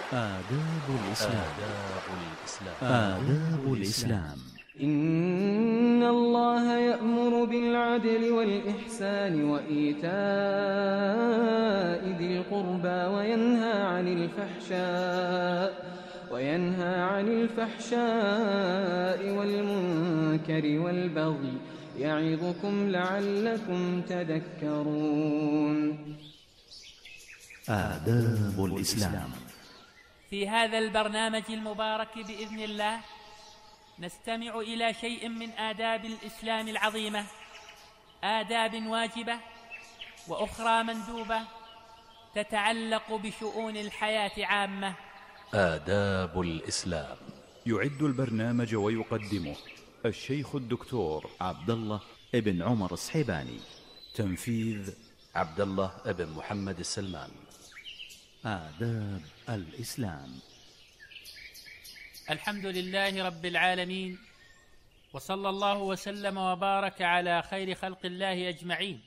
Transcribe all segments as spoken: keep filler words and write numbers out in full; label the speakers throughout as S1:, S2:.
S1: آداب الإسلام.
S2: آداب الإسلام.
S1: آداب الإسلام.
S3: إن الله يأمر بالعدل والإحسان وإيتاء ذي القربى وينهى عن الفحشاء وينهى عن الفحشاء والمنكر والبغي يعظكم لعلكم تذكرون.
S1: آداب الإسلام.
S4: في هذا البرنامج المبارك بإذن الله نستمع إلى شيء من آداب الإسلام العظيمة، آداب واجبة وأخرى مندوبة تتعلق بشؤون الحياة عامة.
S2: آداب الإسلام.
S5: يعد البرنامج ويقدمه الشيخ الدكتور
S1: عبد الله ابن عمر الصحيباني.
S5: تنفيذ
S2: عبد الله ابن محمد السلمان.
S1: آداب الإسلام.
S4: الحمد لله رب العالمين، وصلى الله وسلم وبارك على خير خلق الله أجمعين،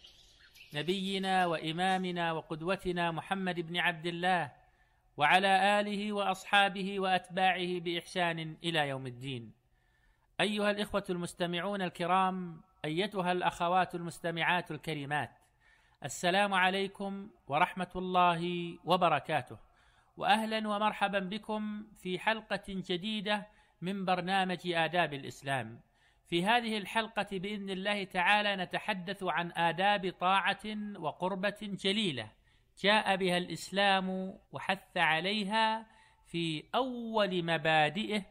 S4: نبينا وإمامنا وقدوتنا محمد بن عبد الله وعلى آله وأصحابه وأتباعه بإحسان إلى يوم الدين. أيها الإخوة المستمعون الكرام، أيتها الأخوات المستمعات الكريمات، السلام عليكم ورحمة الله وبركاته، وأهلا ومرحبا بكم في حلقة جديدة من برنامج آداب الإسلام. في هذه الحلقة بإذن الله تعالى نتحدث عن آداب طاعة وقربة جليلة جاء بها الإسلام وحث عليها في أول مبادئه،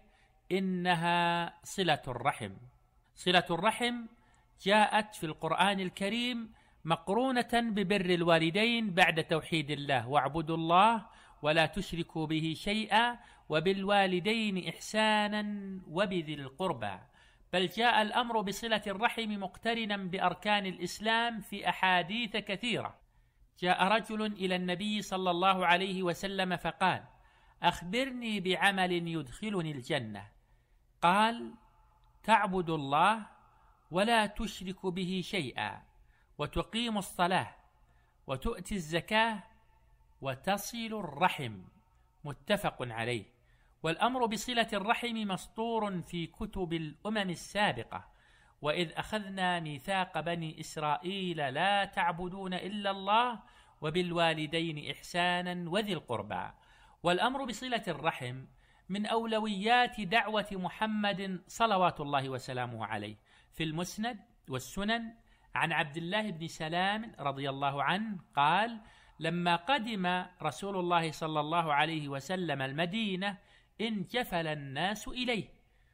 S4: إنها صلة الرحم. صلة الرحم جاءت في القرآن الكريم مقرونة ببر الوالدين بعد توحيد الله، واعبدوا الله ولا تشركوا به شيئا وبالوالدين إحسانا وبذي القربى. بل جاء الأمر بصلة الرحم مقترنا بأركان الإسلام في أحاديث كثيرة. جاء رجل إلى النبي صلى الله عليه وسلم فقال: أخبرني بعمل يدخلني الجنة. قال: تعبد الله ولا تشرك به شيئا، وتقيم الصلاة، وتؤتي الزكاة، وتصل الرحم. متفق عليه. والأمر بصلة الرحم مسطور في كتب الأمم السابقة: وإذ أخذنا ميثاق بني إسرائيل لا تعبدون إلا الله وبالوالدين إحسانا وذي القربى. والأمر بصلة الرحم من أولويات دعوة محمد صلوات الله وسلامه عليه. في المسند والسنن عن عبد الله بن سلام رضي الله عنه قال: لما قدم رسول الله صلى الله عليه وسلم المدينة انجفل الناس إليه،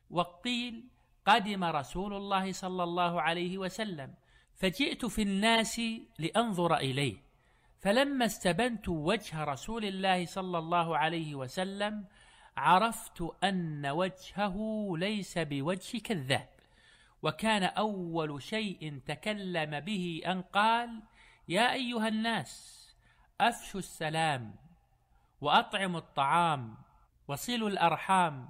S4: وقيل قدم رسول الله صلى الله عليه وسلم، فجئت في الناس لأنظر إليه، فلما استبنت وجه رسول الله صلى الله عليه وسلم عرفت أن وجهه ليس بوجه كذاب. وكان أول شيء تكلم به أن قال: يا أيها الناس، أفشوا السلام، وأطعموا الطعام، وصلوا الأرحام،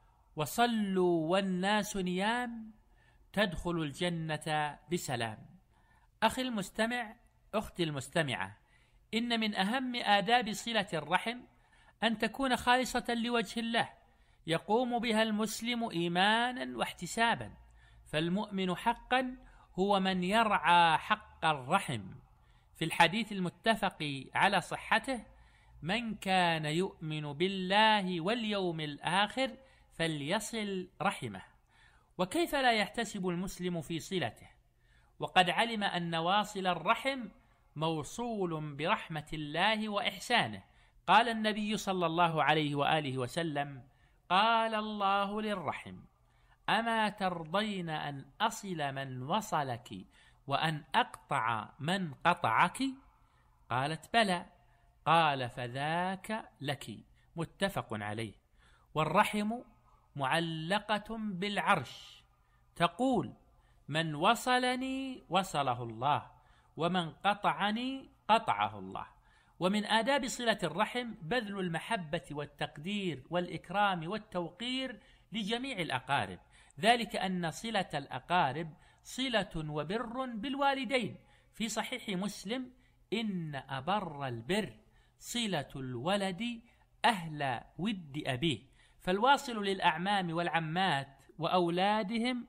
S4: وصلوا والناس نيام، تدخلوا الجنة بسلام. أخي المستمع، أختي المستمعة، إن من أهم آداب صلة الرحم أن تكون خالصة لوجه الله يقوم بها المسلم إيمانا واحتسابا. فالمؤمن حقا هو من يرعى حق الرحم. في الحديث المتفق على صحته: من كان يؤمن بالله واليوم الآخر فليصل رحمه. وكيف لا يحتسب المسلم في صلته وقد علم أن واصل الرحم موصول برحمة الله وإحسانه؟ قال النبي صلى الله عليه وآله وسلم: قال الله للرحم: أما ترضين أن أصل من وصلك وأن أقطع من قطعك؟ قالت: بلى. قال: فذاك لك. متفق عليه. والرحم معلقة بالعرش تقول: من وصلني وصله الله، ومن قطعني قطعه الله. ومن آداب صلة الرحم بذل المحبة والتقدير والإكرام والتوقير لجميع الأقارب، ذلك أن صلة الأقارب صلة وبر بالوالدين. في صحيح مسلم: إن أبر البر صلة الولد أهل ود أبيه، فالواصل للأعمام والعمات وأولادهم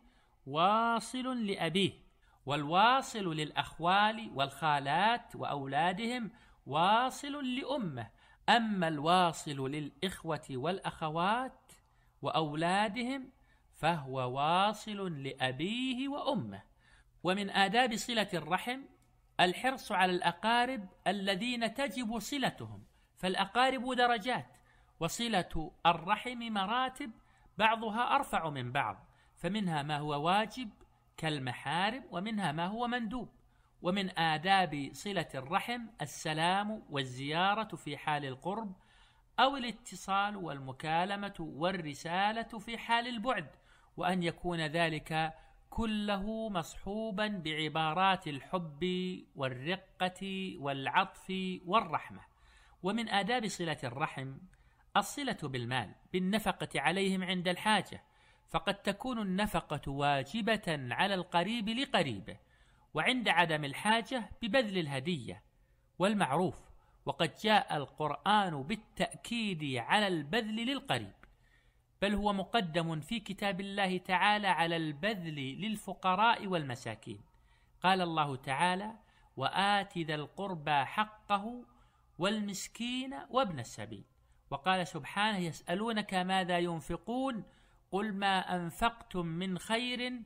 S4: واصل لأبيه، والواصل للأخوال والخالات وأولادهم واصل لأمه. أما الواصل للإخوة والأخوات وأولادهم فهو واصل لأبيه وأمه. ومن آداب صلة الرحم الحرص على الأقارب الذين تجب صلتهم، فالأقارب درجات، وصلة الرحم مراتب بعضها أرفع من بعض، فمنها ما هو واجب كالمحارم، ومنها ما هو مندوب. ومن آداب صلة الرحم السلام والزيارة في حال القرب، أو الاتصال والمكالمة والرسالة في حال البعد، وأن يكون ذلك كله مصحوبا بعبارات الحب والرقة والعطف والرحمة. ومن آداب صلة الرحم الصلة بالمال بالنفقة عليهم عند الحاجة، فقد تكون النفقة واجبة على القريب لقريبه، وعند عدم الحاجة ببذل الهدية والمعروف، وقد جاء القرآن بالتأكيد على البذل للقريب، بل هو مقدم في كتاب الله تعالى على البذل للفقراء والمساكين. قال الله تعالى: وآت ذا القربى حقه والمسكين وابن السبيل. وقال سبحانه: يسألونك ماذا ينفقون قل ما أنفقتم من خير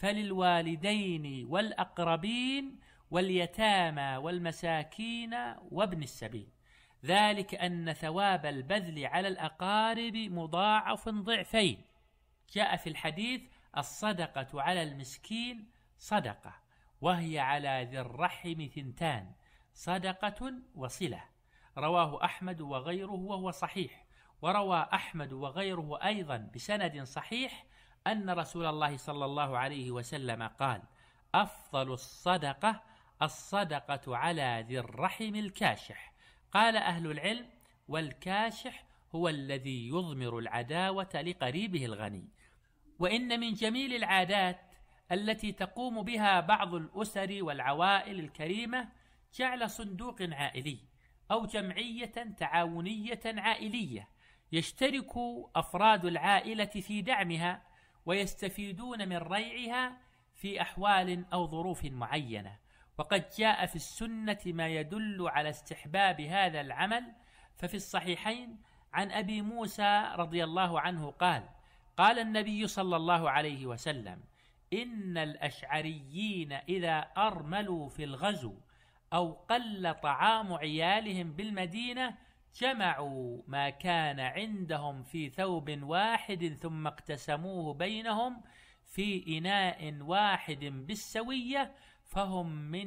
S4: فللوالدين والأقربين واليتامى والمساكين وابن السبيل، ذلك أن ثواب البذل على الأقارب مضاعف ضعفين. جاء في الحديث: الصدقة على المسكين صدقة، وهي على ذي الرحم ثنتان، صدقة وصلة. رواه أحمد وغيره وهو صحيح. وروى أحمد وغيره أيضا بسند صحيح أن رسول الله صلى الله عليه وسلم قال: أفضل الصدقة الصدقة على ذي الرحم الكاشح. قال أهل العلم: والكاشح هو الذي يضمر العداوة لقريبه الغني. وإن من جميل العادات التي تقوم بها بعض الأسر والعوائل الكريمة جعل صندوق عائلي أو جمعية تعاونية عائلية يشترك أفراد العائلة في دعمها، ويستفيدون من ريعها في أحوال أو ظروف معينة. وقد جاء في السنة ما يدل على استحباب هذا العمل، ففي الصحيحين عن أبي موسى رضي الله عنه قال: قال النبي صلى الله عليه وسلم: إن الأشعريين إذا أرملوا في الغزو أو قل طعام عيالهم بالمدينة جمعوا ما كان عندهم في ثوب واحد ثم اقتسموه بينهم في إناء واحد بالسوية، فهم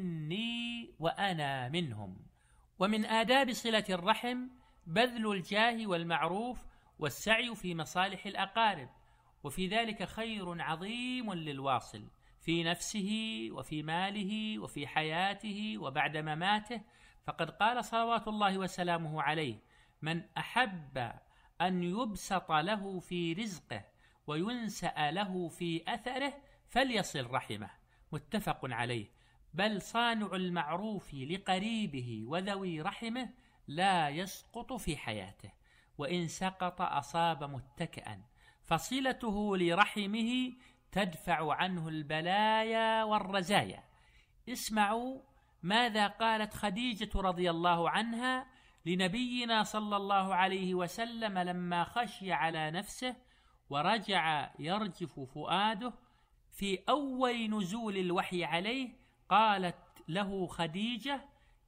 S4: مني وأنا منهم. ومن آداب صلة الرحم بذل الجاه والمعروف والسعي في مصالح الأقارب، وفي ذلك خير عظيم للواصل في نفسه وفي ماله وفي حياته وبعد مماته. فقد قال صلوات الله وسلامه عليه: من أحب أن يبسط له في رزقه وينسأ له في أثره فليصل رحمه. متفق عليه. بل صانع المعروف لقريبه وذوي رحمه لا يسقط في حياته، وإن سقط أصاب متكئا، فصلته لرحمه تدفع عنه البلايا والرزايا. اسمعوا ماذا قالت خديجة رضي الله عنها لنبينا صلى الله عليه وسلم لما خشي على نفسه ورجع يرجف فؤاده في أول نزول الوحي عليه. قالت له خديجة: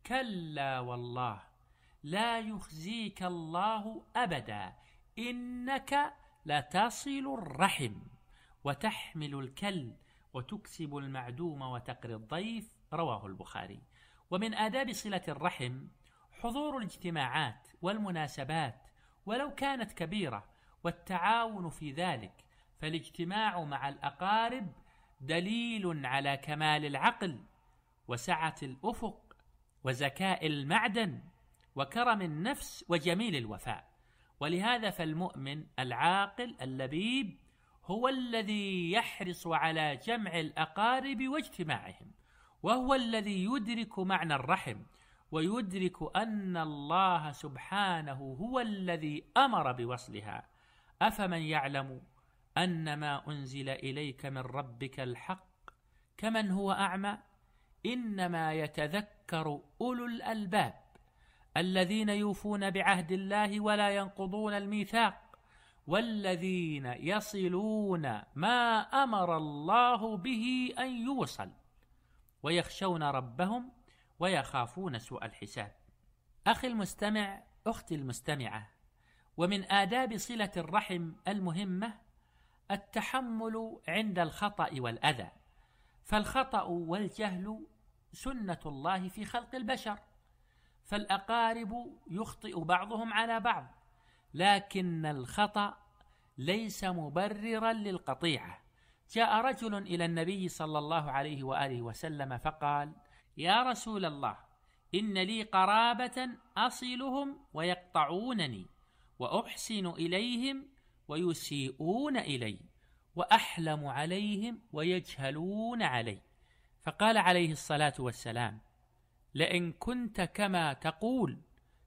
S4: كلا والله لا يخزيك الله أبدا، إنك لتصل الرحم وتحمل الكل وتكسب المعدوم وتقري الضيف. رواه البخاري. ومن آداب صلة الرحم حضور الاجتماعات والمناسبات ولو كانت كبيرة والتعاون في ذلك، فالاجتماع مع الأقارب دليل على كمال العقل وسعة الأفق وزكاء المعدن وكرم النفس وجميل الوفاء. ولهذا فالمؤمن العاقل اللبيب هو الذي يحرص على جمع الأقارب واجتماعهم، وهو الذي يدرك معنى الرحم ويدرك أن الله سبحانه هو الذي أمر بوصلها. أفمن يعلم أن ما أنزل إليك من ربك الحق كمن هو أعمى؟ إنما يتذكر أولو الألباب الذين يوفون بعهد الله ولا ينقضون الميثاق والذين يصلون ما أمر الله به أن يوصل ويخشون ربهم ويخافون سوء الحساب. أخي المستمع، أختي المستمعة، ومن آداب صلة الرحم المهمة التحمل عند الخطأ والأذى، فالخطأ والجهل سنة الله في خلق البشر، فالأقارب يخطئ بعضهم على بعض، لكن الخطأ ليس مبررا للقطيعة. جاء رجل إلى النبي صلى الله عليه وآله وسلم فقال: يا رسول الله، إن لي قرابة أصلهم ويقطعونني، وأحسن إليهم ويسيئون إلي، وأحلم عليهم ويجهلون علي. فقال عليه الصلاة والسلام: لئن كنت كما تقول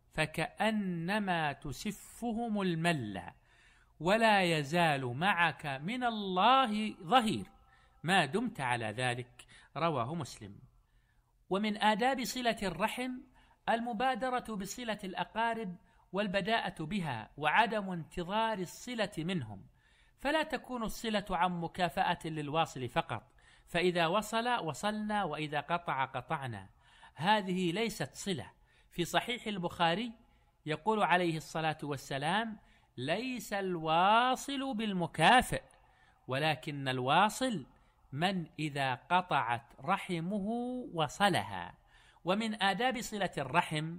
S4: فكأنما تسفهم الملة، ولا يزال معك من الله ظهير ما دمت على ذلك. رواه مسلم. ومن آداب صلة الرحم المبادرة بصلة الأقارب والبداءة بها وعدم انتظار الصلة منهم، فلا تكون الصلة عن مكافأة للواصل فقط، فإذا وصل وصلنا وإذا قطع قطعنا. هذه ليست صلة. في صحيح البخاري يقول عليه الصلاة والسلام: ليس الواصل بالمكافئ، ولكن الواصل من إذا قطعت رحمه وصلها. ومن آداب صلة الرحم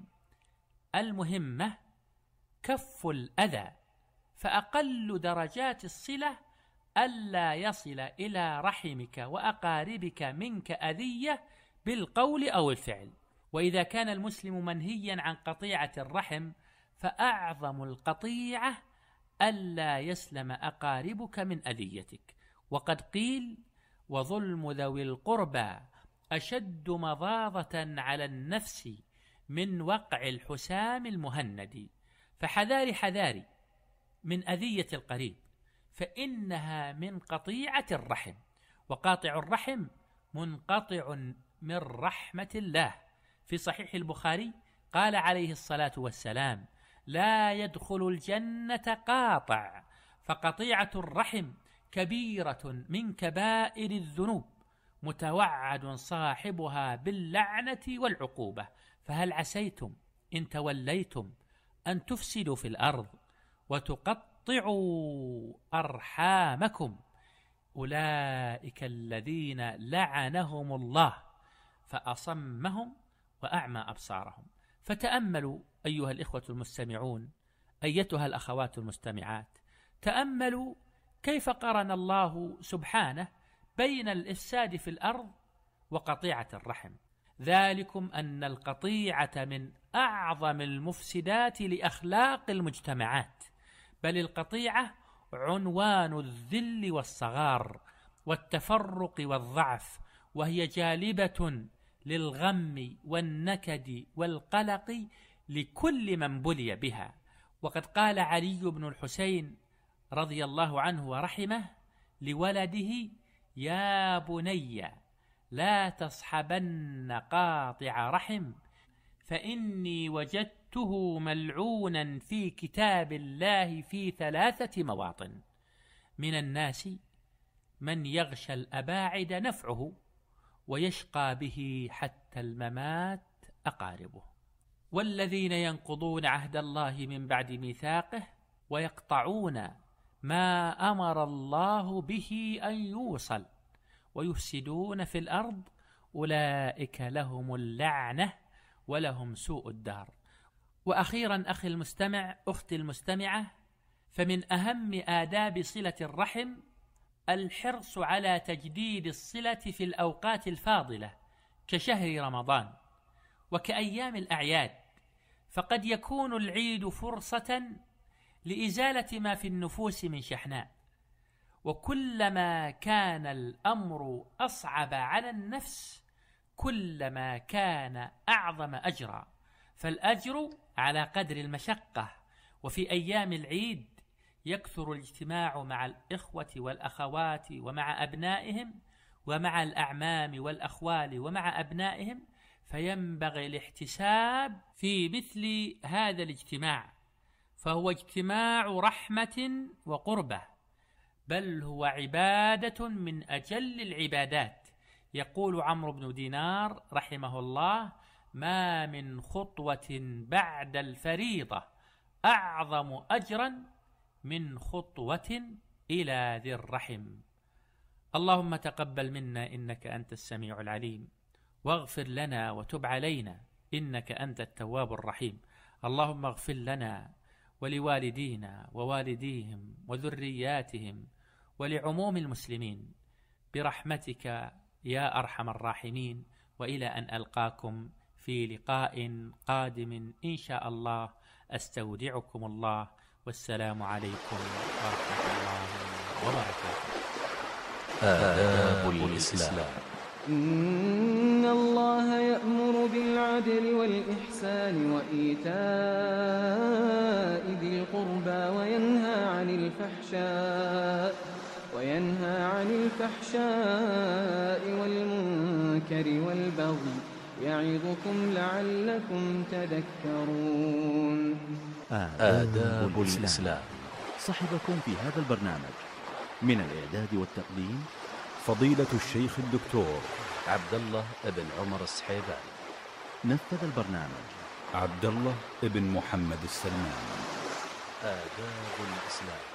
S4: المهمة كف الأذى، فأقل درجات الصلة ألا يصل إلى رحمك وأقاربك منك أذية بالقول أو الفعل. وإذا كان المسلم منهيا عن قطيعة الرحم، فأعظم القطيعة ألا يسلم أقاربك من أذيتك. وقد قيل: وظلم ذوي القربى أشد مضاضة على النفس من وقع الحسام المهند. فحذاري حذاري من أذية القريب، فإنها من قطيعة الرحم، وقاطع الرحم منقطع من رحمة الله. في صحيح البخاري قال عليه الصلاة والسلام: لا يدخل الجنة قاطع. فقطيعة الرحم كبيرة من كبائر الذنوب، متوعد صاحبها باللعنة والعقوبة. فهل عسيتم إن توليتم أن تفسدوا في الأرض وتقطعوا أرحامكم؟ أولئك الذين لعنهم الله فأصمهم وأعمى أبصارهم. فتأملوا أيها الإخوة المستمعون، أيتها الأخوات المستمعات، تأملوا كيف قرن الله سبحانه بين الإفساد في الأرض وقطيعة الرحم. ذلكم أن القطيعة من أعظم المفسدات لأخلاق المجتمعات، بل القطيعة عنوان الذل والصغار والتفرق والضعف، وهي جالبة للغم والنكد والقلق لكل من بلي بها. وقد قال علي بن الحسين رضي الله عنه ورحمه لولده: يا بني لا تصحبن قاطع رحم، فإني وجدته ملعونا في كتاب الله في ثلاثة مواطن: من الناس من يغشى الأباعد نفعه، ويشقى به حتى الممات أقاربه، والذين ينقضون عهد الله من بعد ميثاقه ويقطعون ما أمر الله به أن يوصل ويفسدون في الأرض، أولئك لهم اللعنة ولهم سوء الدار. وأخيرا أخي المستمع، أختي المستمعة، فمن أهم آداب صلة الرحم الحرص على تجديد الصلة في الأوقات الفاضلة كشهر رمضان وكأيام الأعياد، فقد يكون العيد فرصة لإزالة ما في النفوس من شحناء، وكلما كان الأمر أصعب على النفس كلما كان أعظم أجرا. فالأجر على قدر المشقة. وفي أيام العيد يكثر الاجتماع مع الإخوة والأخوات ومع أبنائهم ومع الأعمام والأخوال ومع أبنائهم، فينبغي الاحتساب في مثل هذا الاجتماع، فهو اجتماع رحمة وقربة، بل هو عبادة من أجل العبادات. يقول عمرو بن دينار رحمه الله: ما من خطوة بعد الفريضة أعظم أجرا من خطوة إلى ذي الرحم. اللهم تقبل منا إنك أنت السميع العليم، واغفر لنا وتب علينا إنك أنت التواب الرحيم. اللهم اغفر لنا ولوالدينا ووالديهم وذرياتهم ولعموم المسلمين برحمتك يا أرحم الراحمين. وإلى أن ألقاكم في لقاء قادم إن شاء الله، أستودعكم الله، والسلام عليكم ورحمة الله وبركاته.
S2: آداب الإسلام.
S3: إن الله يأمر بالعدل والإحسان وإيتاء ذي القربى وينهى عن الفحشاء وينهى عن الفحشاء والمنكر والبغي يعظكم لعلكم تذكرون.
S2: آداب الإسلام.
S1: صحبكم في هذا البرنامج من الإعداد والتقديم
S5: فضيلة الشيخ الدكتور
S2: عبد الله بن عمر السحيباني.
S1: نفذ البرنامج
S5: عبد الله بن محمد السلمان.
S2: آداب الإسلام.